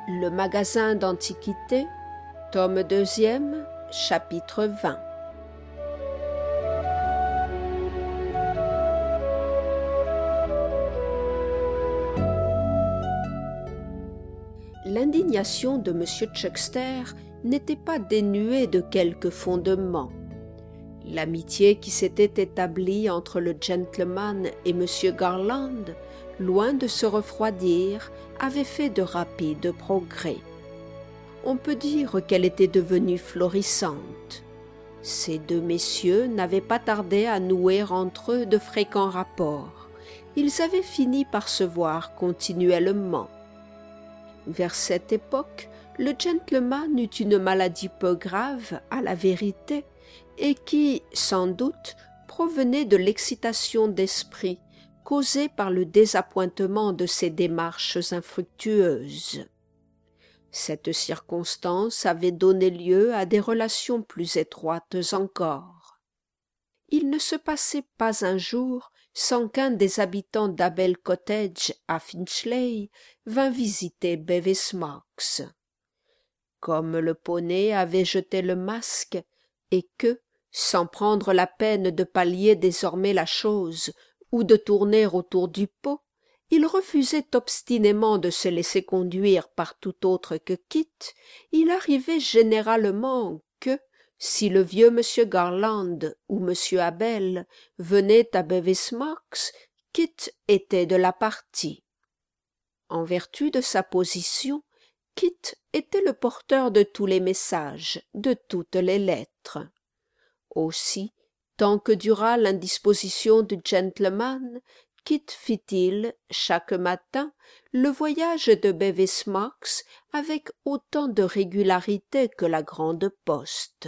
Le magasin d'antiquités, tome 2e, chapitre 20. L'indignation de M. Chuckster n'était pas dénuée de quelque fondement. L'amitié qui s'était établie entre le gentleman et M. Garland, loin de se refroidir, avait fait de rapides progrès. On peut dire qu'elle était devenue florissante. Ces deux messieurs n'avaient pas tardé à nouer entre eux de fréquents rapports. Ils avaient fini par se voir continuellement. Vers cette époque, le gentleman eut une maladie peu grave, à la vérité, et qui, sans doute, provenait de l'excitation d'esprit causée par le désappointement de ses démarches infructueuses. Cette circonstance avait donné lieu à des relations plus étroites encore. Il ne se passait pas un jour sans qu'un des habitants d'Abel Cottage à Finchley vînt visiter Bevis Marks. Comme le poney avait jeté le masque et que, sans prendre la peine de pallier désormais la chose ou de tourner autour du pot, il refusait obstinément de se laisser conduire par tout autre que Kit, il arrivait généralement que, si le vieux M. Garland ou M. Abel venaient à Bevis Marks, Kit était de la partie. En vertu de sa position, Kit était le porteur de tous les messages, de toutes les lettres. Aussi, tant que dura l'indisposition du gentleman, Kit fit-il, chaque matin, le voyage de Bevis Marks avec autant de régularité que la grande poste.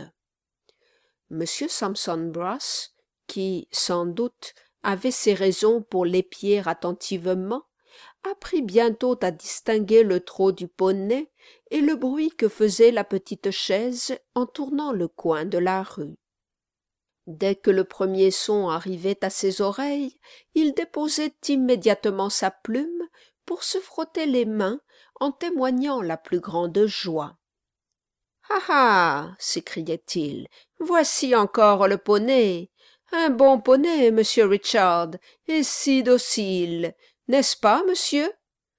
M. Sampson Brass, qui, sans doute, avait ses raisons pour l'épier attentivement, apprit bientôt à distinguer le trot du poney et le bruit que faisait la petite chaise en tournant le coin de la rue. Dès que le premier son arrivait à ses oreilles, il déposait immédiatement sa plume pour se frotter les mains en témoignant la plus grande joie. « Ah ah !» s'écriait-il, « voici encore le poney. Un bon poney, monsieur Richard, et si docile, n'est-ce pas, monsieur ?»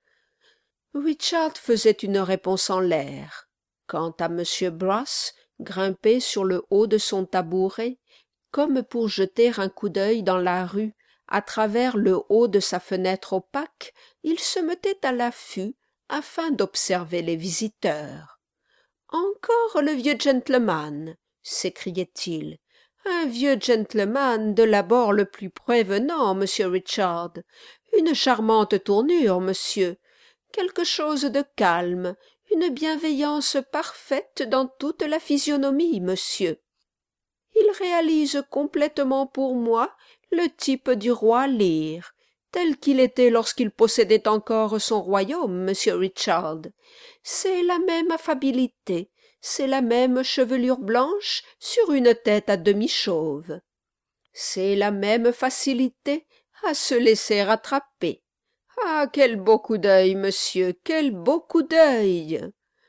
Richard faisait une réponse en l'air. Quant à M. Brass, grimpé sur le haut de son tabouret, comme pour jeter un coup d'œil dans la rue, à travers le haut de sa fenêtre opaque, il se mettait à l'affût afin d'observer les visiteurs. « Encore le vieux gentleman !» s'écriait-il. « Un vieux gentleman de l'abord le plus prévenant, monsieur Richard. Une charmante tournure, monsieur. Quelque chose de calme, une bienveillance parfaite dans toute la physionomie, monsieur. Il réalise complètement pour moi le type du roi Lear, tel qu'il était lorsqu'il possédait encore son royaume, monsieur Richard. C'est la même affabilité, c'est la même chevelure blanche sur une tête à demi chauve. C'est la même facilité à se laisser attraper. Ah, quel beau coup d'œil, monsieur, quel beau coup d'œil !»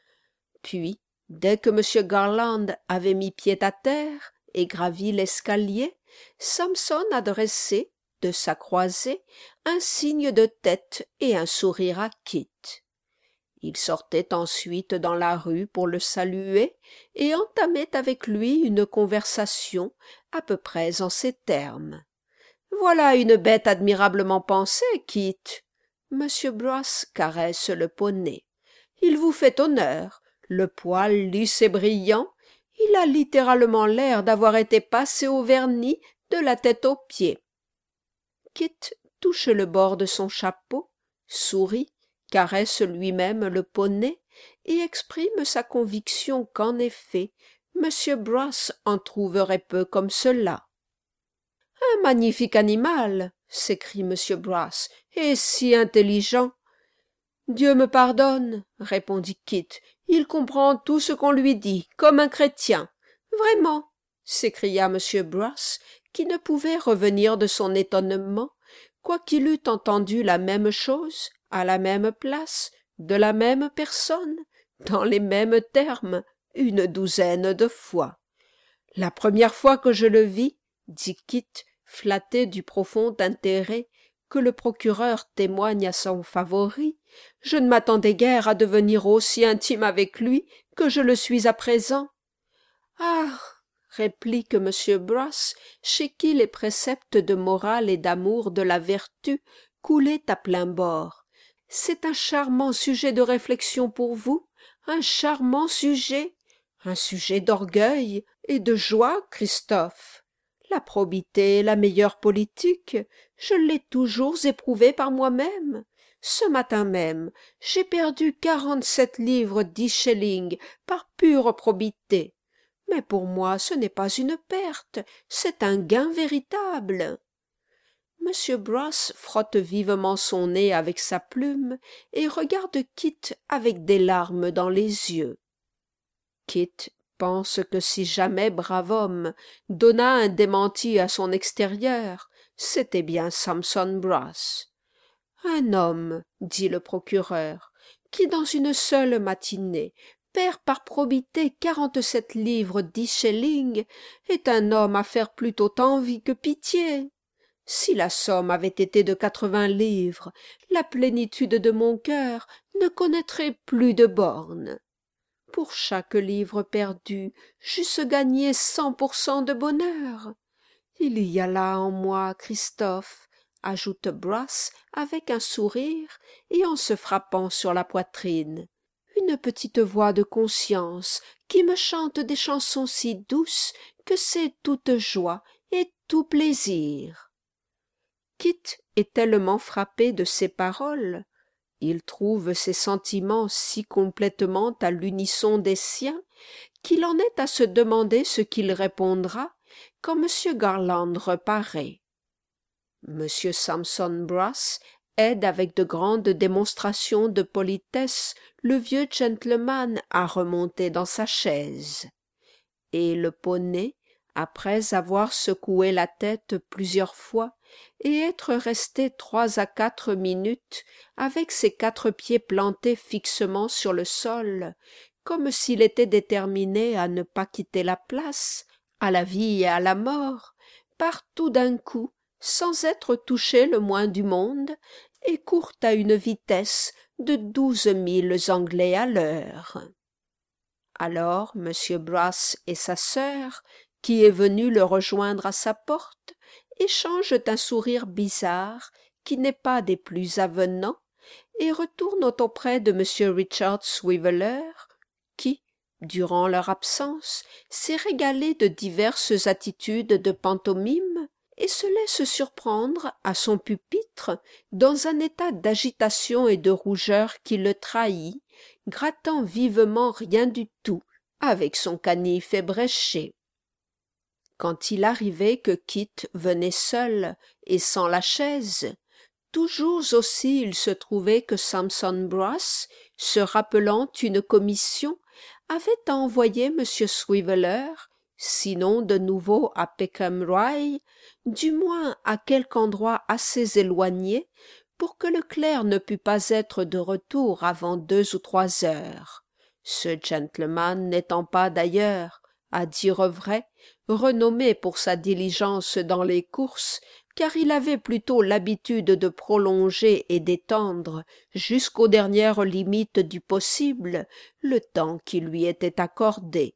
Puis, dès que M. Garland avait mis pied à terre et gravi l'escalier, Sampson adressait, de sa croisée, un signe de tête et un sourire à Kit. Il sortait ensuite dans la rue pour le saluer et entamait avec lui une conversation à peu près en ces termes. « Voilà une bête admirablement pensée, Kit. » M. Brass caresse le poney. « Il vous fait honneur. Le poil lisse et brillant, il a littéralement l'air d'avoir été passé au vernis de la tête aux pieds. » Kit touche le bord de son chapeau, sourit, caresse lui-même le poney et exprime sa conviction qu'en effet, M. Brass en trouverait peu comme cela. « Un magnifique animal !» s'écrie M. Brass, « et si intelligent !»« Dieu me pardonne !» répondit Kit, « il comprend tout ce qu'on lui dit, comme un chrétien. »« Vraiment !» s'écria M. Brass, qui ne pouvait revenir de son étonnement, quoiqu'il eût entendu la même chose, à la même place, de la même personne, dans les mêmes termes, une douzaine de fois. La première fois que je le vis, dit Kit, flatté du profond intérêt que le procureur témoigne à son favori, je ne m'attendais guère à devenir aussi intime avec lui que je le suis à présent. Ah, réplique M. Brass, chez qui les préceptes de morale et d'amour de la vertu coulaient à plein bord, c'est un charmant sujet de réflexion pour vous, un charmant sujet, un sujet d'orgueil et de joie, Christophe. La probité est la meilleure politique, je l'ai toujours éprouvé par moi-même. Ce matin même, j'ai perdu 47 livres 10 shillings par pure probité. Mais pour moi ce n'est pas une perte, c'est un gain véritable. M. Brass frotte vivement son nez avec sa plume et regarde Kit avec des larmes dans les yeux. Kit pense que si jamais brave homme donna un démenti à son extérieur, c'était bien Sampson Brass. Un homme, dit le procureur, qui dans une seule matinée perd par probité 47 livres 10 shillings, est un homme à faire plutôt envie que pitié. Si la somme avait été de 80 livres, la plénitude de mon cœur ne connaîtrait plus de bornes. Pour chaque livre perdu, j'eusse gagné 100% de bonheur. Il y a là en moi, Christophe, ajoute Brass avec un sourire et en se frappant sur la poitrine, une petite voix de conscience qui me chante des chansons si douces que c'est toute joie et tout plaisir. Kit est tellement frappé de ces paroles, il trouve ses sentiments si complètement à l'unisson des siens, qu'il en est à se demander ce qu'il répondra quand M. Garland reparaît. M. Sampson Brass aide avec de grandes démonstrations de politesse le vieux gentleman à remonter dans sa chaise. Et le poney, après avoir secoué la tête plusieurs fois et être resté 3 à 4 minutes avec ses 4 pieds plantés fixement sur le sol, comme s'il était déterminé à ne pas quitter la place, à la vie et à la mort, part tout d'un coup, sans être touché le moins du monde, et court à une vitesse de 12 milles anglais à l'heure. Alors M. Brass et sa sœur, qui est venue le rejoindre à sa porte, échangent un sourire bizarre qui n'est pas des plus avenants et retournent auprès de M. Richard Swiveller, qui, durant leur absence, s'est régalé de diverses attitudes de pantomime et se laisse surprendre à son pupitre dans un état d'agitation et de rougeur qui le trahit, grattant vivement rien du tout avec son canif ébréché. Quand il arrivait que Kit venait seul et sans la chaise, toujours aussi il se trouvait que Sampson Brass, se rappelant une commission, avait envoyé M. Swiveller, sinon de nouveau à Peckham Rye, du moins à quelque endroit assez éloigné, pour que le clerc ne pût pas être de retour avant 2 ou 3 heures. Ce gentleman n'étant pas d'ailleurs, à dire vrai, renommé pour sa diligence dans les courses, car il avait plutôt l'habitude de prolonger et d'étendre jusqu'aux dernières limites du possible le temps qui lui était accordé.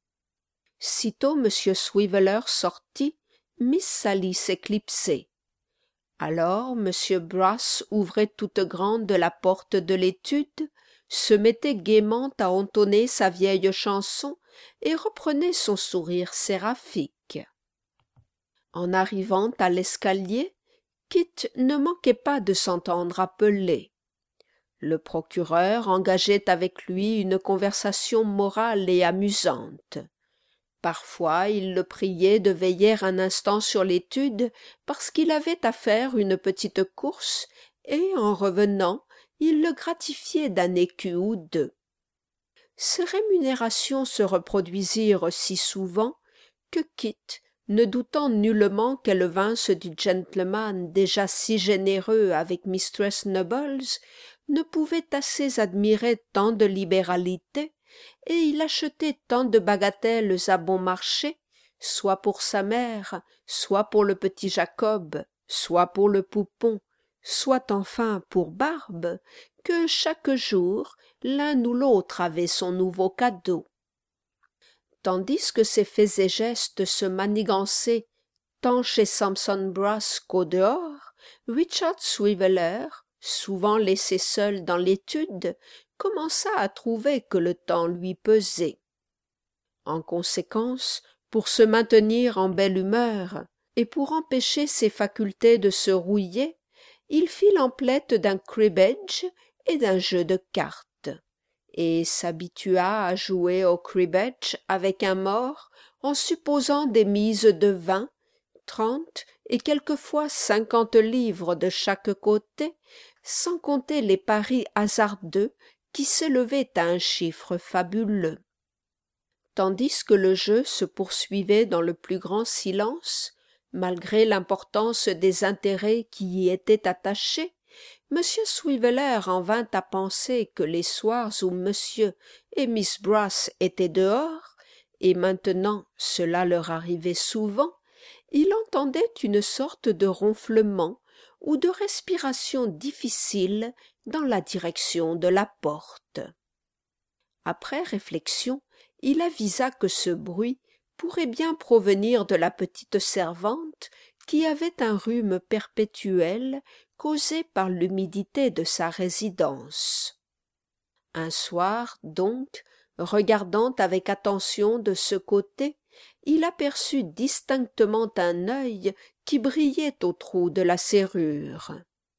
Sitôt M. Swiveller sortit, Miss Sally s'éclipsait. Alors M. Brass ouvrait toute grande la porte de l'étude, se mettait gaiement à entonner sa vieille chanson et reprenait son sourire séraphique. En arrivant à l'escalier, Kit ne manquait pas de s'entendre appeler. Le procureur engageait avec lui une conversation morale et amusante. Parfois il le priait de veiller un instant sur l'étude parce qu'il avait à faire une petite course et, en revenant, il le gratifiait d'un écu ou 2. Ces rémunérations se reproduisirent si souvent que Kit, ne doutant nullement qu'elles vinssent du gentleman déjà si généreux avec Mistress Nubbles, ne pouvait assez admirer tant de libéralité, et il achetait tant de bagatelles à bon marché, soit pour sa mère, soit pour le petit Jacob, soit pour le poupon, soit enfin pour Barbe, que chaque jour l'un ou l'autre avait son nouveau cadeau. Tandis que ses faits et gestes se manigançaient tant chez Sampson Brass qu'au dehors, Richard Swiveller, souvent laissé seul dans l'étude, commença à trouver que le temps lui pesait. En conséquence, pour se maintenir en belle humeur et pour empêcher ses facultés de se rouiller, il fit l'emplette d'un cribbage et d'un jeu de cartes, et s'habitua à jouer au cribbage avec un mort en supposant des mises de 20, 30 et quelquefois 50 livres de chaque côté, sans compter les paris hasardeux qui s'élevaient à un chiffre fabuleux. Tandis que le jeu se poursuivait dans le plus grand silence, malgré l'importance des intérêts qui y étaient attachés, M. Swiveller en vint à penser que les soirs où M. et Miss Brass étaient dehors, et maintenant cela leur arrivait souvent, il entendait une sorte de ronflement ou de respiration difficile dans la direction de la porte. Après réflexion, il avisa que ce bruit pourrait bien provenir de la petite servante qui avait un rhume perpétuel causé par l'humidité de sa résidence. Un soir, donc, regardant avec attention de ce côté, il aperçut distinctement un œil qui brillait au trou de la serrure.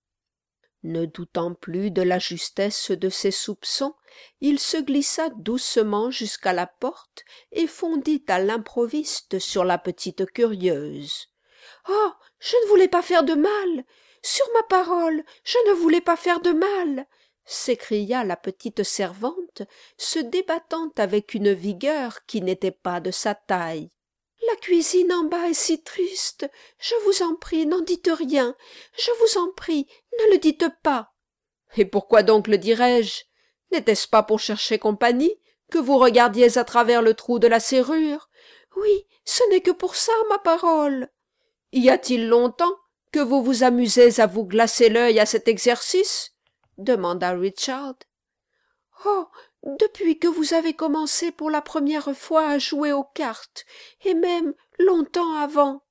Ne doutant plus de la justesse de ses soupçons, il se glissa doucement jusqu'à la porte et fondit à l'improviste sur la petite curieuse. « Oh, je ne voulais pas faire de mal! Sur ma parole, je ne voulais pas faire de mal !» s'écria la petite servante, se débattant avec une vigueur qui n'était pas de sa taille. La cuisine en bas est si triste. Je vous en prie, n'en dites rien. Je vous en prie, ne le dites pas. Et pourquoi donc le dirais-je? N'était-ce pas pour chercher compagnie que vous regardiez à travers le trou de la serrure? Oui, ce n'est que pour ça, ma parole. Y a-t-il longtemps que vous vous amusez à vous glacer l'œil à cet exercice? Demanda Richard. Oh, depuis que vous avez commencé pour la première fois à jouer aux cartes, et même longtemps avant.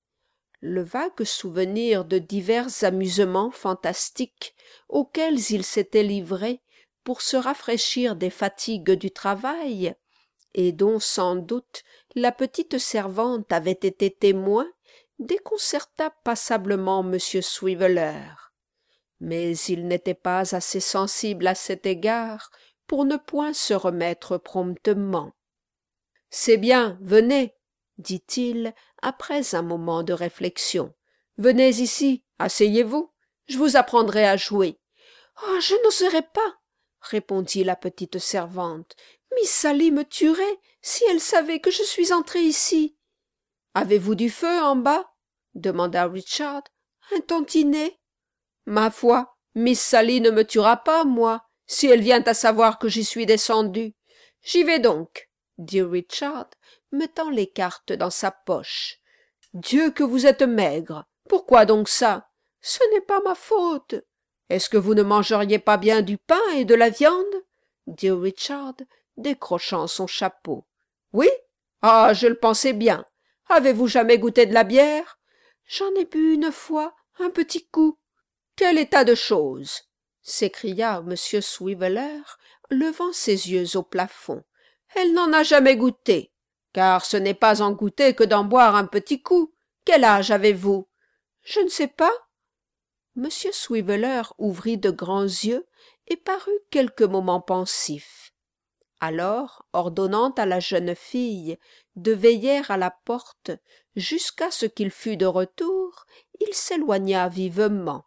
Le vague souvenir de divers amusements fantastiques auxquels il s'était livré pour se rafraîchir des fatigues du travail, et dont sans doute la petite servante avait été témoin, déconcerta passablement M. Swiveller. Mais il n'était pas assez sensible à cet égard pour ne point se remettre promptement. « C'est bien, venez, » dit-il après un moment de réflexion. « Venez ici, asseyez-vous, je vous apprendrai à jouer. »« Oh, je n'oserais pas, » répondit la petite servante. « Miss Sally me tuerait si elle savait que je suis entrée ici. »« Avez-vous du feu en bas ?» demanda Richard. « Un tantinet. »« Ma foi, Miss Sally ne me tuera pas, moi, si elle vient à savoir que j'y suis descendu. J'y vais donc, » dit Richard, mettant les cartes dans sa poche. « Dieu que vous êtes maigre! Pourquoi donc ça? Ce n'est pas ma faute. Est-ce que vous ne mangeriez pas bien du pain et de la viande? Dit Richard, décrochant son chapeau. Oui? Ah, je le pensais bien. Avez-vous jamais goûté de la bière? J'en ai bu une fois, un petit coup. Quel état de choses! S'écria M. Swiveller, levant ses yeux au plafond. Elle n'en a jamais goûté, car ce n'est pas en goûter que d'en boire un petit coup. Quel âge avez-vous? Je ne sais pas. M. Swiveller ouvrit de grands yeux et parut quelques moments pensif. Alors, ordonnant à la jeune fille de veiller à la porte jusqu'à ce qu'il fût de retour, il s'éloigna vivement.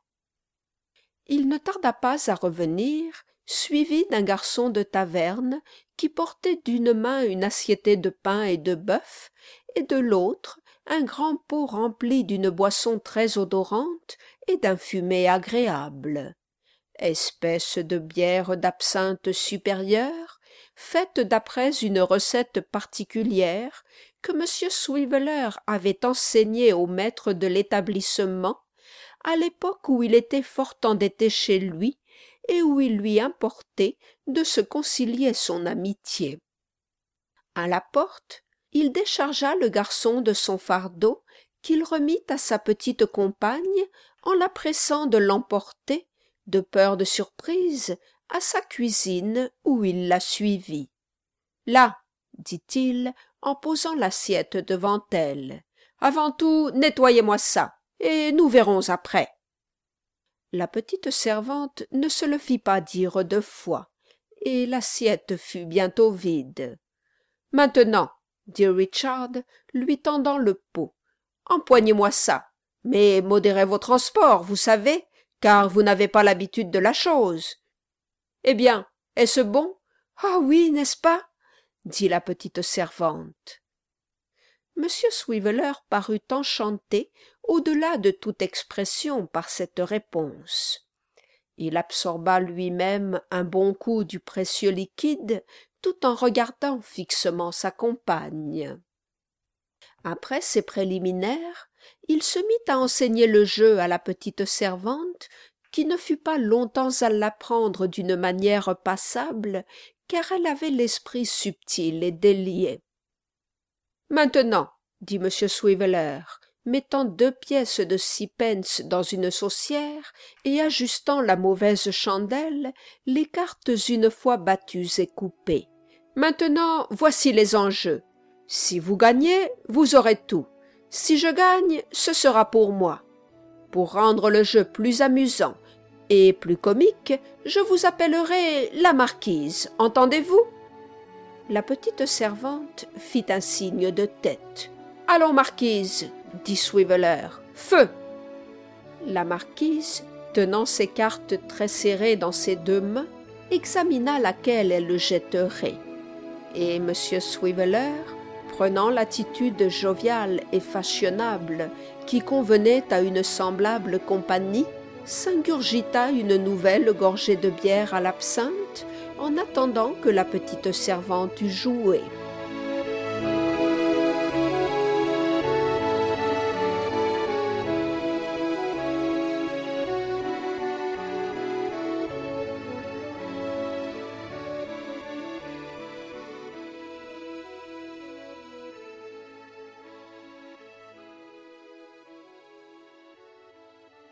Il ne tarda pas à revenir, suivi d'un garçon de taverne qui portait d'une main une assiette de pain et de bœuf, et de l'autre un grand pot rempli d'une boisson très odorante et d'un fumet agréable. espèce de bière d'absinthe supérieure, faite d'après une recette particulière que M. Swiveller avait enseignée au maître de l'établissement à l'époque où il était fort endetté chez lui et où il lui importait de se concilier son amitié. À la porte, il déchargea le garçon de son fardeau qu'il remit à sa petite compagne en la pressant de l'emporter, de peur de surprise, à sa cuisine où il la suivit. « Là, dit-il, en posant l'assiette devant elle, « avant tout, nettoyez-moi ça, et nous verrons après. » La petite servante ne se le fit pas dire 2 fois, et l'assiette fut bientôt vide. « Maintenant, dit Richard, lui tendant le pot, « empoignez-moi ça, mais modérez vos transports, vous savez, car vous n'avez pas l'habitude de la chose. » « Eh bien, est-ce bon? »« Ah oui, n'est-ce pas ?» dit la petite servante. M. Swiveller parut enchanté au-delà de toute expression par cette réponse. Il absorba lui-même un bon coup du précieux liquide tout en regardant fixement sa compagne. Après ces préliminaires, il se mit à enseigner le jeu à la petite servante, qui ne fut pas longtemps à l'apprendre d'une manière passable, car elle avait l'esprit subtil et délié. « Maintenant, dit M. Swiveller, mettant 2 pièces de 6 pence dans une saucière et ajustant la mauvaise chandelle, les cartes une fois battues et coupées. « Maintenant, voici les enjeux. Si vous gagnez, vous aurez tout. Si je gagne, ce sera pour moi. Pour rendre le jeu plus amusant et plus comique, je vous appellerai la marquise, entendez-vous » La petite servante fit un signe de tête. « Allons, marquise, dit Swiveller, feu !» La marquise, tenant ses cartes très serrées dans ses 2 mains, examina laquelle elle jetterait. Et M. Swiveller, prenant l'attitude joviale et fashionable qui convenait à une semblable compagnie, s'ingurgita une nouvelle gorgée de bière à l'absinthe en attendant que la petite servante eût joué.